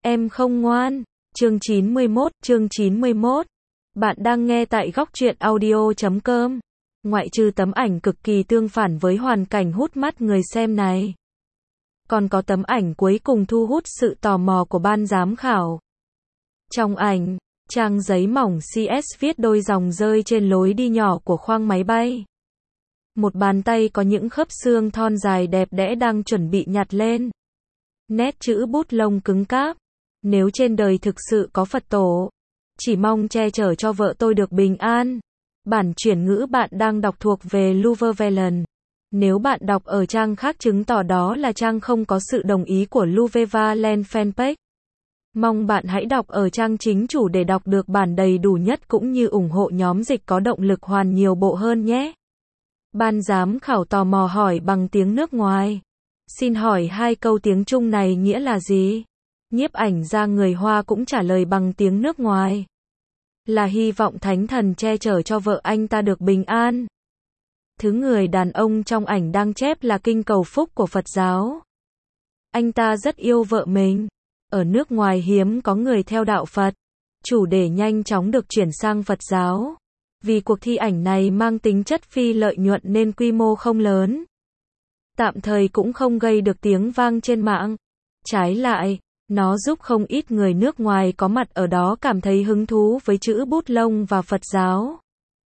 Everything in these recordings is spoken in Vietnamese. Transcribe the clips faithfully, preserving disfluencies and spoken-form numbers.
Em không ngoan. Chương chín mươi mốt, chương chín mươi mốt. Bạn đang nghe tại góc truyện audio chấm com. Ngoại trừ tấm ảnh cực kỳ tương phản với hoàn cảnh hút mắt người xem này, còn có tấm ảnh cuối cùng thu hút sự tò mò của ban giám khảo. Trong ảnh, trang giấy mỏng xê ét viết đôi dòng rơi trên lối đi nhỏ của khoang máy bay. Một bàn tay có những khớp xương thon dài đẹp đẽ đang chuẩn bị nhặt lên. Nét chữ bút lông cứng cáp. Nếu trên đời thực sự có Phật tổ, chỉ mong che chở cho vợ tôi được bình an. Bản chuyển ngữ bạn đang đọc thuộc về Luvevelen. Nếu bạn đọc ở trang khác chứng tỏ đó là trang không có sự đồng ý của Luvevelen fanpage. Mong bạn hãy đọc ở trang chính chủ để đọc được bản đầy đủ nhất cũng như ủng hộ nhóm dịch có động lực hoàn nhiều bộ hơn nhé. Ban giám khảo tò mò hỏi bằng tiếng nước ngoài. Xin hỏi hai câu tiếng Trung này nghĩa là gì? Nhiếp ảnh gia người Hoa cũng trả lời bằng tiếng nước ngoài. Là hy vọng thánh thần che chở cho vợ anh ta được bình an. Thứ người đàn ông trong ảnh đang chép là kinh cầu phúc của Phật giáo. Anh ta rất yêu vợ mình. Ở nước ngoài hiếm có người theo đạo Phật. Chủ đề nhanh chóng được chuyển sang Phật giáo. Vì cuộc thi ảnh này mang tính chất phi lợi nhuận nên quy mô không lớn. Tạm thời cũng không gây được tiếng vang trên mạng. Trái lại, nó giúp không ít người nước ngoài có mặt ở đó cảm thấy hứng thú với chữ bút lông và Phật giáo.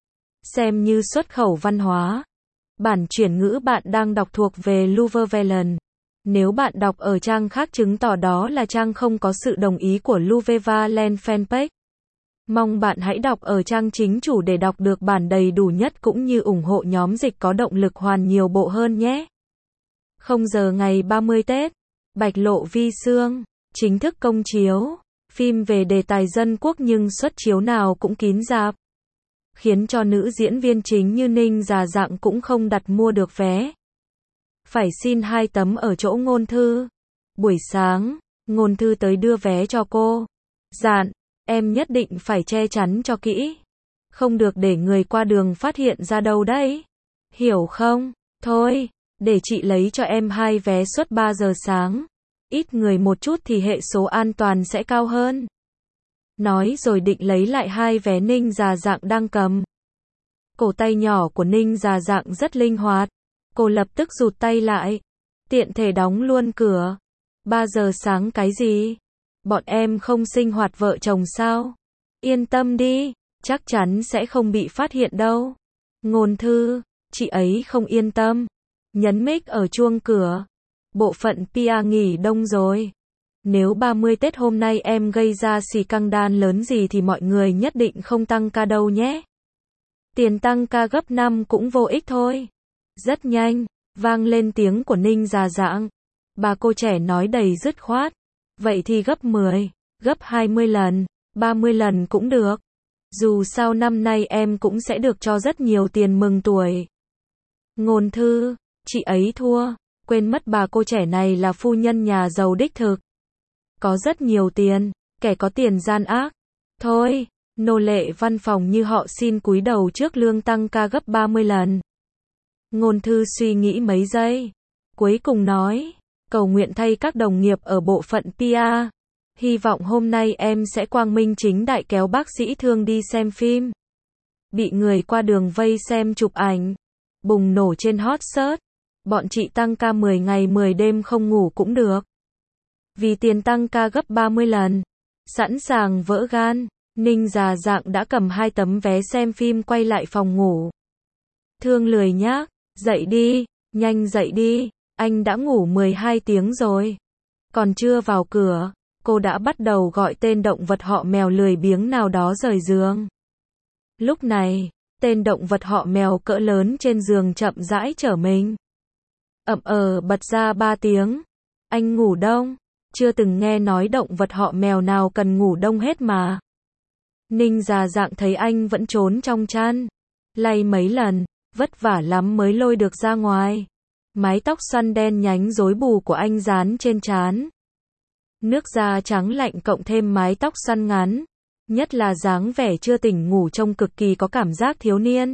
Xem như xuất khẩu văn hóa. Bản chuyển ngữ bạn đang đọc thuộc về Luvevelen. Nếu bạn đọc ở trang khác chứng tỏ đó là trang không có sự đồng ý của Luvevelen fanpage. Mong bạn hãy đọc ở trang chính chủ để đọc được bản đầy đủ nhất cũng như ủng hộ nhóm dịch có động lực hoàn nhiều bộ hơn nhé. Không giờ ngày ba mươi Tết, Bạch Lộ Vi Xương chính thức công chiếu. Phim về đề tài dân quốc nhưng suất chiếu nào cũng kín rạp, khiến cho nữ diễn viên chính như Ninh Già Dạng cũng không đặt mua được vé. Phải xin hai tấm ở chỗ Ngôn Thư. Buổi sáng, Ngôn Thư tới đưa vé cho cô. Dạn, em nhất định phải che chắn cho kỹ. Không được để người qua đường phát hiện ra đâu đấy. Hiểu không? Thôi, để chị lấy cho em hai vé suất ba giờ sáng. Ít người một chút thì hệ số an toàn sẽ cao hơn. Nói rồi định lấy lại hai vé Ninh Già Dạng đang cầm. Cổ tay nhỏ của Ninh Già Dạng rất linh hoạt. Cô lập tức rụt tay lại. Tiện thể đóng luôn cửa. ba giờ sáng cái gì? Bọn em không sinh hoạt vợ chồng sao? Yên tâm đi, chắc chắn sẽ không bị phát hiện đâu. Ngôn Thư, chị ấy không yên tâm. Nhấn mic ở chuông cửa. Bộ phận pê e nghỉ đông rồi. Nếu ba mươi Tết hôm nay em gây ra xì căng đan lớn gì thì mọi người nhất định không tăng ca đâu nhé. Tiền tăng ca gấp năm cũng vô ích thôi. Rất nhanh, vang lên tiếng của Ninh Già Dạng. Bà cô trẻ nói đầy dứt khoát. Vậy thì gấp mười, gấp hai mươi lần, ba mươi lần cũng được. Dù sao năm nay em cũng sẽ được cho rất nhiều tiền mừng tuổi. Ngôn Thư, chị ấy thua. Quên mất bà cô trẻ này là phu nhân nhà giàu đích thực. Có rất nhiều tiền, kẻ có tiền gian ác. Thôi, nô lệ văn phòng như họ xin cúi đầu trước lương tăng ca gấp ba mươi lần. Ngôn Thư suy nghĩ mấy giây. Cuối cùng nói, cầu nguyện thay các đồng nghiệp ở bộ phận pê e. Hy vọng hôm nay em sẽ quang minh chính đại kéo bác sĩ thương đi xem phim. Bị người qua đường vây xem chụp ảnh. Bùng nổ trên hot search. Bọn chị tăng ca mười ngày mười đêm không ngủ cũng được. Vì tiền tăng ca gấp ba mươi lần. Sẵn sàng vỡ gan, Ninh Già Dạng đã cầm hai tấm vé xem phim quay lại phòng ngủ. Thương lười nhác, dậy đi, nhanh dậy đi, anh đã ngủ mười hai tiếng rồi. Còn chưa vào cửa, cô đã bắt đầu gọi tên động vật họ mèo lười biếng nào đó rời giường. Lúc này, tên động vật họ mèo cỡ lớn trên giường chậm rãi trở mình. Ậm ờ bật ra ba tiếng. Anh ngủ đông. Chưa từng nghe nói động vật họ mèo nào cần ngủ đông hết mà. Ninh Già Dạng thấy anh vẫn trốn trong chăn. Lay mấy lần, vất vả lắm mới lôi được ra ngoài. Mái tóc xoăn đen nhánh rối bù của anh dán trên trán. Nước da trắng lạnh cộng thêm mái tóc xoăn ngắn. Nhất là dáng vẻ chưa tỉnh ngủ trông cực kỳ có cảm giác thiếu niên.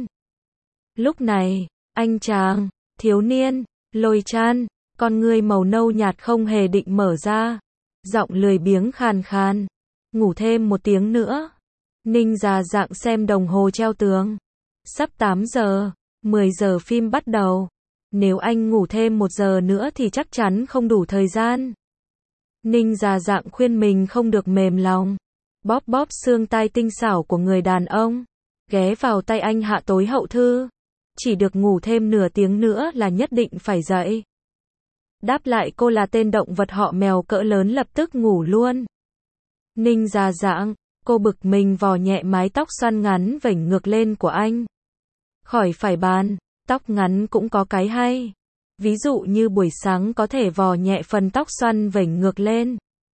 Lúc này, anh chàng, thiếu niên, lôi chăn, con ngươi màu nâu nhạt không hề định mở ra. Giọng lười biếng khàn khàn. Ngủ thêm một tiếng nữa. Ninh già dạng xem đồng hồ treo tường. Sắp tám giờ, mười giờ phim bắt đầu. Nếu anh ngủ thêm một giờ nữa thì chắc chắn không đủ thời gian. Ninh già dạng khuyên mình không được mềm lòng. Bóp bóp xương tai tinh xảo của người đàn ông. Ghé vào tay anh hạ tối hậu thư. Chỉ được ngủ thêm nửa tiếng nữa là nhất định phải dậy. Đáp lại cô là tên động vật họ mèo cỡ lớn lập tức ngủ luôn. Ninh già dạng, cô bực mình vò nhẹ mái tóc xoăn ngắn vểnh ngược lên của anh. Khỏi phải bàn, tóc ngắn cũng có cái hay. Ví dụ như buổi sáng có thể vò nhẹ phần tóc xoăn vểnh ngược lên.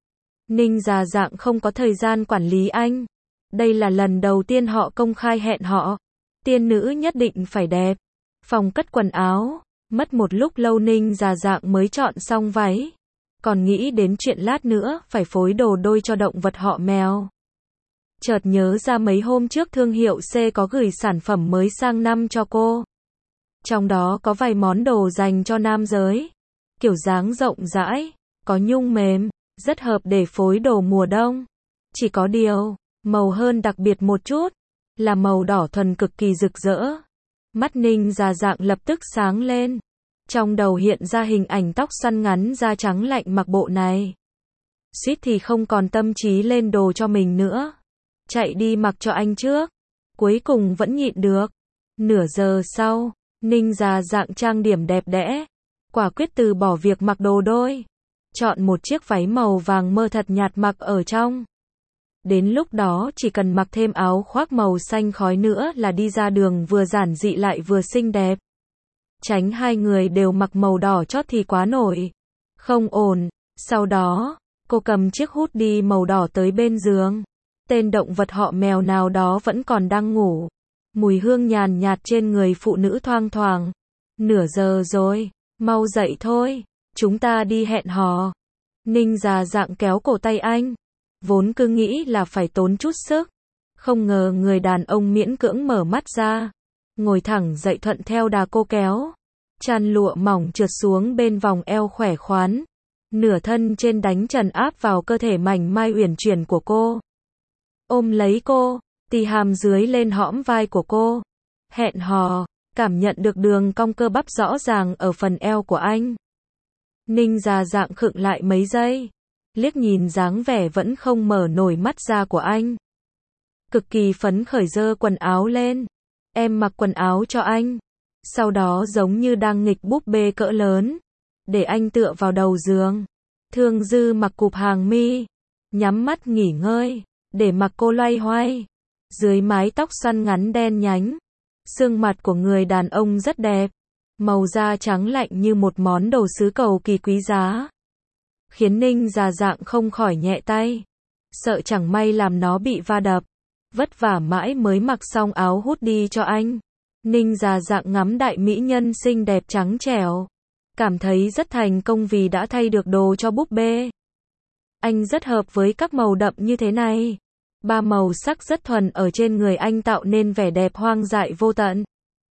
Ninh già dạng không có thời gian quản lý anh. Đây là lần đầu tiên họ công khai hẹn họ. Tiên nữ nhất định phải đẹp. Phòng cất quần áo. Mất một lúc lâu Ninh già dạng mới chọn xong váy. Còn nghĩ đến chuyện lát nữa phải phối đồ đôi cho động vật họ mèo. Chợt nhớ ra mấy hôm trước thương hiệu C có gửi sản phẩm mới sang năm cho cô. Trong đó có vài món đồ dành cho nam giới. Kiểu dáng rộng rãi, có nhung mềm, rất hợp để phối đồ mùa đông. Chỉ có điều, màu hơn đặc biệt một chút, là màu đỏ thuần cực kỳ rực rỡ. Mắt Ninh già dạng lập tức sáng lên. Trong đầu hiện ra hình ảnh tóc xoăn ngắn da trắng lạnh mặc bộ này. Suýt thì không còn tâm trí lên đồ cho mình nữa. Chạy đi mặc cho anh trước. Cuối cùng vẫn nhịn được. Nửa giờ sau, Ninh già dạng trang điểm đẹp đẽ. Quả quyết từ bỏ việc mặc đồ đôi. Chọn một chiếc váy màu vàng mơ thật nhạt mặc ở trong. Đến lúc đó chỉ cần mặc thêm áo khoác màu xanh khói nữa là đi ra đường vừa giản dị lại vừa xinh đẹp. Tránh hai người đều mặc màu đỏ chót thì quá nổi. Không ổn. Sau đó, cô cầm chiếc hoodie màu đỏ tới bên giường. Tên động vật họ mèo nào đó vẫn còn đang ngủ. Mùi hương nhàn nhạt trên người phụ nữ thoang thoảng. Nửa giờ rồi, mau dậy thôi, chúng ta đi hẹn hò. Ninh già dạng kéo cổ tay anh. Vốn cứ nghĩ là phải tốn chút sức. Không ngờ người đàn ông miễn cưỡng mở mắt ra. Ngồi thẳng dậy thuận theo đà cô kéo. Chăn lụa mỏng trượt xuống bên vòng eo khỏe khoắn. Nửa thân trên đánh trần áp vào cơ thể mảnh mai uyển chuyển của cô. Ôm lấy cô, tì hàm dưới lên hõm vai của cô. Hẹn hò, cảm nhận được đường cong cơ bắp rõ ràng ở phần eo của anh. Ninh già dạng khựng lại mấy giây. Liếc nhìn dáng vẻ vẫn không mở nổi mắt ra của anh. Cực kỳ phấn khởi giơ quần áo lên. Em mặc quần áo cho anh. Sau đó giống như đang nghịch búp bê cỡ lớn. Để anh tựa vào đầu giường. Thương Dư mặc cụp hàng mi. Nhắm mắt nghỉ ngơi. Để mặc cô loay hoay. Dưới mái tóc xoăn ngắn đen nhánh. Xương mặt của người đàn ông rất đẹp. Màu da trắng lạnh như một món đồ sứ cầu kỳ quý giá. Khiến Ninh già dạng không khỏi nhẹ tay. Sợ chẳng may làm nó bị va đập. Vất vả mãi mới mặc xong áo hoodie cho anh. Ninh già dạng ngắm đại mỹ nhân xinh đẹp trắng trẻo. Cảm thấy rất thành công vì đã thay được đồ cho búp bê. Anh rất hợp với các màu đậm như thế này. Ba màu sắc rất thuần ở trên người anh tạo nên vẻ đẹp hoang dại vô tận.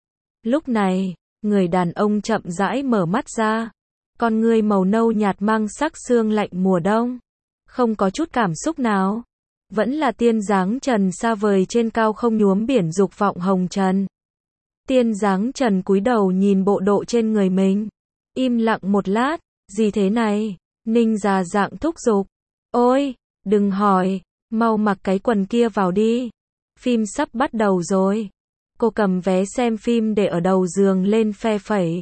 Lúc này, người đàn ông chậm rãi mở mắt ra. Con ngươi màu nâu nhạt mang sắc sương lạnh mùa đông. Không có chút cảm xúc nào. Vẫn là tiên dáng trần xa vời trên cao không nhuốm biển dục vọng hồng trần. Tiên dáng trần cúi đầu nhìn bộ độ trên người mình. Im lặng một lát. Gì thế này? Ninh già dạng thúc giục. Ôi, đừng hỏi. Mau mặc cái quần kia vào đi. Phim sắp bắt đầu rồi. Cô cầm vé xem phim để ở đầu giường lên phe phẩy.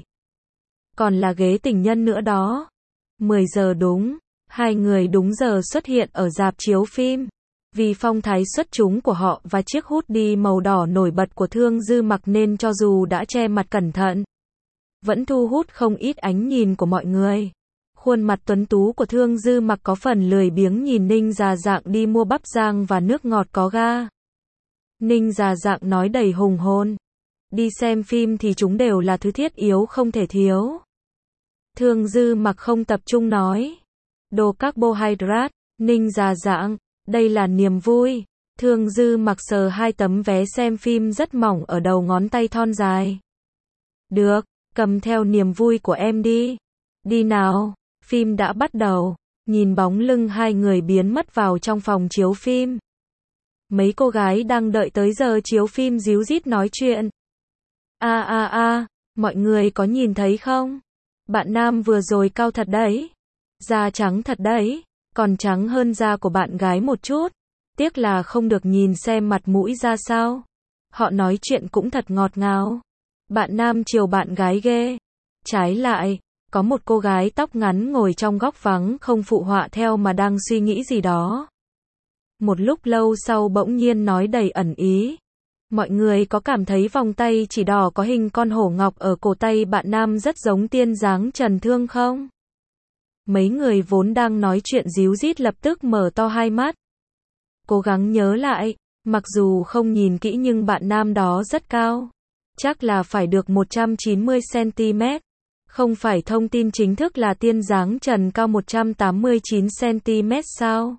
Còn là ghế tình nhân nữa đó. mười giờ đúng. Hai người đúng giờ xuất hiện ở rạp chiếu phim. Vì phong thái xuất chúng của họ và chiếc hoodie màu đỏ nổi bật của Thương Dư mặc nên cho dù đã che mặt cẩn thận, vẫn thu hút không ít ánh nhìn của mọi người. Khuôn mặt tuấn tú của Thương Dư mặc có phần lười biếng nhìn Ninh già dạng đi mua bắp rang và nước ngọt có ga. Ninh già dạng nói đầy hùng hồn. Đi xem phim thì chúng đều là thứ thiết yếu không thể thiếu. Thương Dư mặc không tập trung nói. Đồ carbohydrate. Ninh già dạng. Đây là niềm vui. Thương Dư mặc sờ hai tấm vé xem phim rất mỏng ở đầu ngón tay thon dài. Được, cầm theo niềm vui của em đi. Đi nào, phim đã bắt đầu. nhìn bóng lưng hai người biến mất vào trong phòng chiếu phim. Mấy cô gái đang đợi tới giờ chiếu phim ríu rít nói chuyện. A a a, mọi người có nhìn thấy không? Bạn nam vừa rồi cao thật đấy. Da trắng thật đấy, còn trắng hơn da của bạn gái một chút. Tiếc là không được nhìn xem mặt mũi ra sao. Họ nói chuyện cũng thật ngọt ngào. Bạn nam chiều bạn gái ghê. Trái lại, có một cô gái tóc ngắn ngồi trong góc vắng không phụ họa theo mà đang suy nghĩ gì đó. Một lúc lâu sau bỗng nhiên nói đầy ẩn ý. Mọi người có cảm thấy vòng tay chỉ đỏ có hình con hổ ngọc ở cổ tay bạn nam rất giống tiên dáng Trần Thương không? Mấy người vốn đang nói chuyện ríu rít lập tức mở to hai mắt. Cố gắng nhớ lại, mặc dù không nhìn kỹ nhưng bạn nam đó rất cao. Chắc là phải được một trăm chín mươi xăng ti mét. Không phải thông tin chính thức là tiên dáng Trần cao một trăm tám mươi chín xăng ti mét sao?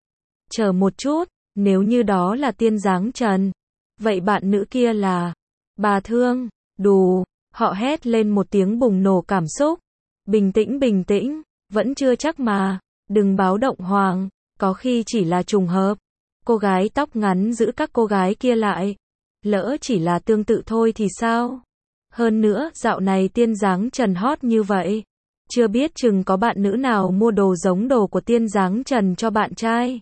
Chờ một chút, nếu như đó là tiên dáng Trần, vậy bạn nữ kia là bà Thương, đù, họ hét lên một tiếng bùng nổ cảm xúc. Bình tĩnh bình tĩnh, vẫn chưa chắc mà, đừng báo động Hoàng, có khi chỉ là trùng hợp. Cô gái tóc ngắn giữ các cô gái kia lại. Lỡ chỉ là tương tự thôi thì sao? Hơn nữa, dạo này tiên dáng Trần hot như vậy. Chưa biết chừng có bạn nữ nào mua đồ giống đồ của tiên dáng Trần cho bạn trai.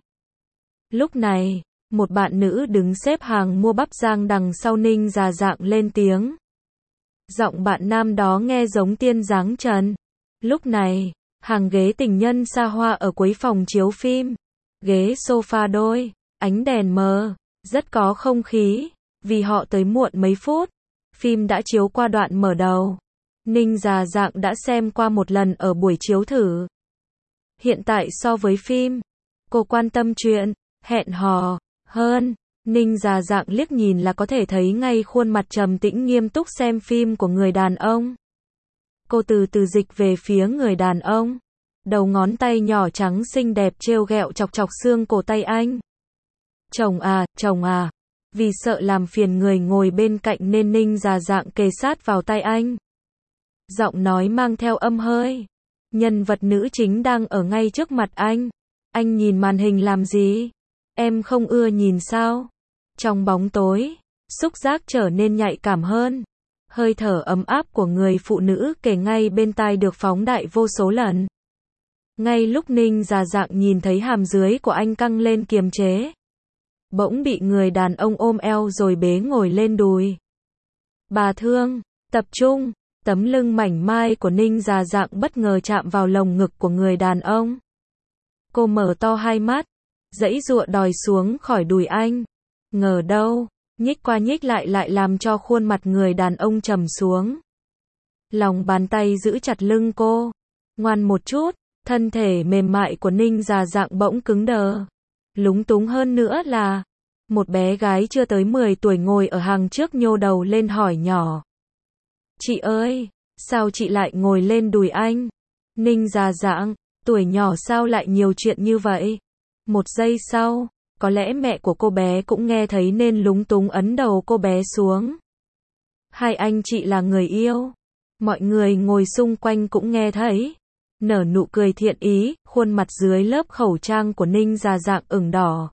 Lúc này, một bạn nữ đứng xếp hàng mua bắp rang đằng sau Ninh già dạng lên tiếng. Giọng bạn nam đó nghe giống tiên dáng Trần. Lúc này, hàng ghế tình nhân xa hoa ở cuối phòng chiếu phim. Ghế sofa đôi, ánh đèn mờ, rất có không khí, vì họ tới muộn mấy phút. Phim đã chiếu qua đoạn mở đầu. Ninh già dạng đã xem qua một lần ở buổi chiếu thử. Hiện tại so với phim, cô quan tâm chuyện hẹn hò hơn. Ninh già dạng liếc nhìn là có thể thấy ngay khuôn mặt trầm tĩnh nghiêm túc xem phim của người đàn ông. Cô từ từ dịch về phía người đàn ông. Đầu ngón tay nhỏ trắng xinh đẹp trêu ghẹo chọc chọc xương cổ tay anh. Chồng à, chồng à. Vì sợ làm phiền người ngồi bên cạnh nên Ninh già dạng kề sát vào tay anh. Giọng nói mang theo âm hơi. Nhân vật nữ chính đang ở ngay trước mặt anh. Anh nhìn màn hình làm gì? Em không ưa nhìn sao? Trong bóng tối, xúc giác trở nên nhạy cảm hơn. Hơi thở ấm áp của người phụ nữ kề ngay bên tai được phóng đại vô số lần. Ngay lúc Ninh già dạng nhìn thấy hàm dưới của anh căng lên kiềm chế, bỗng bị người đàn ông ôm eo rồi bế ngồi lên đùi. Bà Thương, tập trung, tấm lưng mảnh mai của Ninh già dạng bất ngờ chạm vào lồng ngực của người đàn ông. Cô mở to hai mắt, giãy giụa đòi xuống khỏi đùi anh. Ngờ đâu, nhích qua nhích lại lại làm cho khuôn mặt người đàn ông trầm xuống. Lòng bàn tay giữ chặt lưng cô. Ngoan một chút, thân thể mềm mại của Ninh già dạng bỗng cứng đờ. Lúng túng hơn nữa là, một bé gái chưa tới mười tuổi ngồi ở hàng trước nhô đầu lên hỏi nhỏ. Chị ơi, sao chị lại ngồi lên đùi anh? Ninh già dạng, tuổi nhỏ sao lại nhiều chuyện như vậy? Một giây sau, có lẽ mẹ của cô bé cũng nghe thấy nên lúng túng ấn đầu cô bé xuống. Hai anh chị là người yêu. Mọi người ngồi xung quanh cũng nghe thấy. Nở nụ cười thiện ý, khuôn mặt dưới lớp khẩu trang của Ninh già dạng ửng đỏ.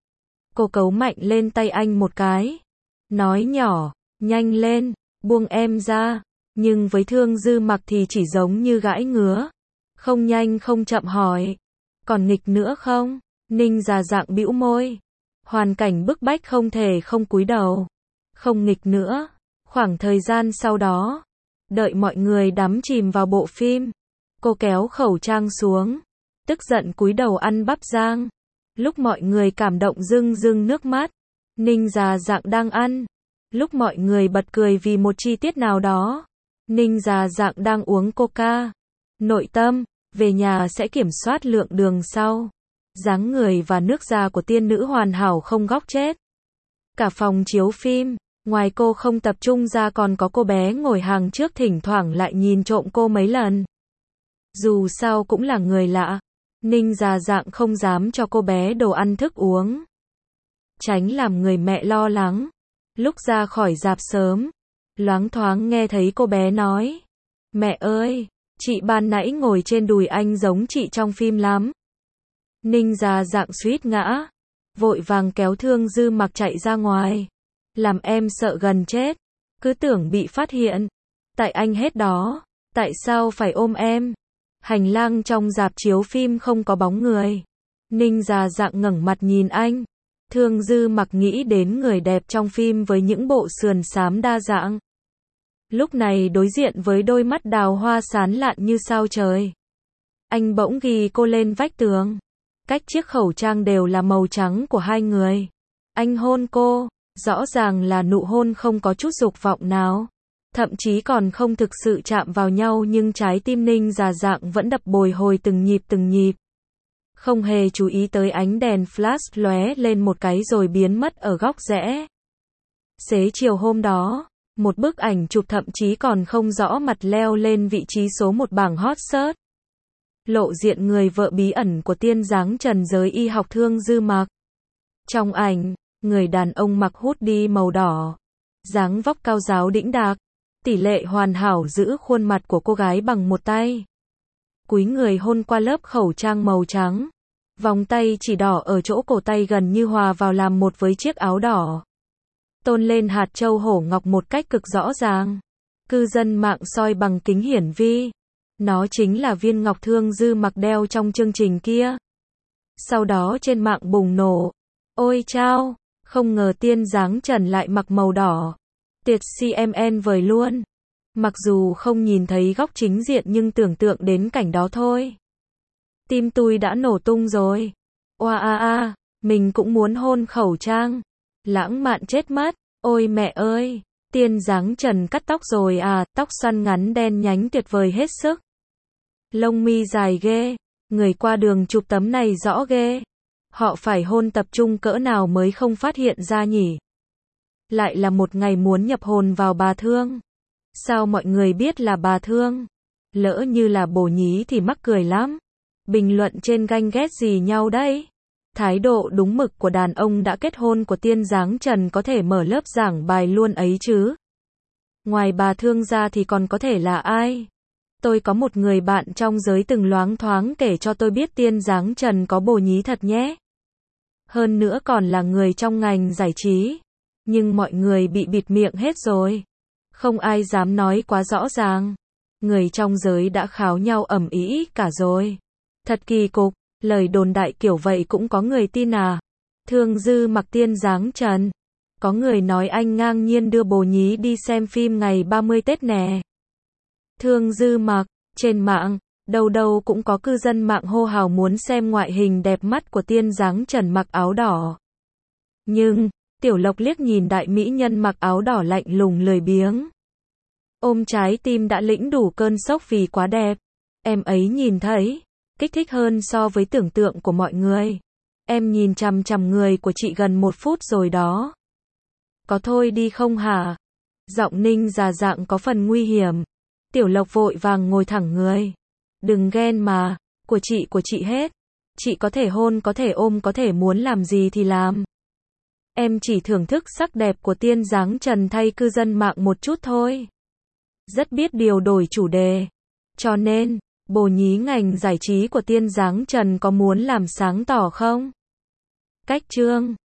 Cô cấu mạnh lên tay anh một cái. Nói nhỏ, nhanh lên, buông em ra. Nhưng với Thương Dư Mặc thì chỉ giống như gãi ngứa. Không nhanh không chậm hỏi. Còn nghịch nữa không? Ninh già dạng bĩu môi. Hoàn cảnh bức bách không thể không cúi đầu. Không nghịch nữa. Khoảng thời gian sau đó, đợi mọi người đắm chìm vào bộ phim, cô kéo khẩu trang xuống, tức giận cúi đầu ăn bắp rang. Lúc mọi người cảm động rưng rưng nước mắt, Ninh già dạng đang ăn. Lúc mọi người bật cười vì một chi tiết nào đó, Ninh già dạng đang uống coca. Nội tâm, về nhà sẽ kiểm soát lượng đường sau. Dáng người và nước da của tiên nữ hoàn hảo không góc chết. Cả phòng chiếu phim, ngoài cô không tập trung ra còn có cô bé ngồi hàng trước thỉnh thoảng lại nhìn trộm cô mấy lần. Dù sao cũng là người lạ, Ninh già dạng không dám cho cô bé đồ ăn thức uống. Tránh làm người mẹ lo lắng. Lúc ra khỏi rạp sớm, loáng thoáng nghe thấy cô bé nói. Mẹ ơi, chị ban nãy ngồi trên đùi anh giống chị trong phim lắm. Ninh Già Dạng suýt ngã, vội vàng kéo Thương Dư Mặc chạy ra ngoài. Làm em sợ gần chết, cứ tưởng bị phát hiện. Tại anh hết đó, tại sao phải ôm em? Hành lang trong rạp chiếu phim không có bóng người. Ninh Già Dạng ngẩng mặt nhìn anh. Thương Dư Mặc nghĩ đến người đẹp trong phim với những bộ sườn xám đa dạng. Lúc này đối diện với đôi mắt đào hoa sáng lạn như sao trời. Anh bỗng ghi cô lên vách tường. Cách chiếc khẩu trang đều là màu trắng của hai người. Anh hôn cô, rõ ràng là nụ hôn không có chút dục vọng nào. Thậm chí còn không thực sự chạm vào nhau, nhưng trái tim Ninh Già Dạng vẫn đập bồi hồi từng nhịp từng nhịp. Không hề chú ý tới ánh đèn flash lóe lên một cái rồi biến mất ở góc rẽ. Xế chiều hôm đó, một bức ảnh chụp thậm chí còn không rõ mặt leo lên vị trí số một bảng hot search. Lộ diện người vợ bí ẩn của tiên dáng trần giới y học Thương Dư Mặc. Trong ảnh, người đàn ông mặc hoodie màu đỏ, dáng vóc cao ráo đĩnh đạc, tỷ lệ hoàn hảo giữ khuôn mặt của cô gái bằng một tay. Cúi người hôn qua lớp khẩu trang màu trắng. Vòng tay chỉ đỏ ở chỗ cổ tay gần như hòa vào làm một với chiếc áo đỏ. Tôn lên hạt châu hổ ngọc một cách cực rõ ràng. Cư dân mạng soi bằng kính hiển vi. Nó chính là viên ngọc Thương Dư Mặc đeo trong chương trình kia. Sau đó trên mạng bùng nổ. Ôi chao, không ngờ tiên dáng trần lại mặc màu đỏ. Tiệt xê em en vời luôn. Mặc dù không nhìn thấy góc chính diện nhưng tưởng tượng đến cảnh đó thôi. Tim tôi đã nổ tung rồi. Oa a a, mình cũng muốn hôn khẩu trang. Lãng mạn chết mất. Ôi mẹ ơi, tiên dáng trần cắt tóc rồi à, tóc xoăn ngắn đen nhánh tuyệt vời hết sức. Lông mi dài ghê, người qua đường chụp tấm này rõ ghê. Họ phải hôn tập trung cỡ nào mới không phát hiện ra nhỉ? Lại là một ngày muốn nhập hồn vào bà Thương. Sao mọi người biết là bà Thương? Lỡ như là bồ nhí thì mắc cười lắm. Bình luận trên ganh ghét gì nhau đấy? Thái độ đúng mực của đàn ông đã kết hôn của tiên dáng trần có thể mở lớp giảng bài luôn ấy chứ. Ngoài bà Thương ra thì còn có thể là ai? Tôi có một người bạn trong giới từng loáng thoáng kể cho tôi biết tiên dáng trần có bồ nhí thật nhé. Hơn nữa còn là người trong ngành giải trí. Nhưng mọi người bị bịt miệng hết rồi. Không ai dám nói quá rõ ràng. Người trong giới đã kháo nhau ầm ĩ cả rồi. Thật kỳ cục, lời đồn đại kiểu vậy cũng có người tin à? Thương Dư Mặc tiên dáng trần. Có người nói anh ngang nhiên đưa bồ nhí đi xem phim ngày ba mươi Tết nè. Thương Dư Mặc, trên mạng, đâu đâu cũng có cư dân mạng hô hào muốn xem ngoại hình đẹp mắt của tiên dáng trần mặc áo đỏ. Nhưng, Tiểu Lộc liếc nhìn đại mỹ nhân mặc áo đỏ lạnh lùng lười biếng. Ôm trái tim đã lĩnh đủ cơn sốc vì quá đẹp. Em ấy nhìn thấy, kích thích hơn so với tưởng tượng của mọi người. Em nhìn chằm chằm người của chị gần một phút rồi đó. Có thôi đi không hả? Giọng Ninh Già Dạng có phần nguy hiểm. Tiểu Lộc vội vàng ngồi thẳng người. Đừng ghen mà, của chị của chị hết. Chị có thể hôn, có thể ôm, có thể muốn làm gì thì làm. Em chỉ thưởng thức sắc đẹp của tiên dáng trần thay cư dân mạng một chút thôi. Rất biết điều đổi chủ đề. Cho nên, bồ nhí ngành giải trí của tiên dáng trần có muốn làm sáng tỏ không? Cách chương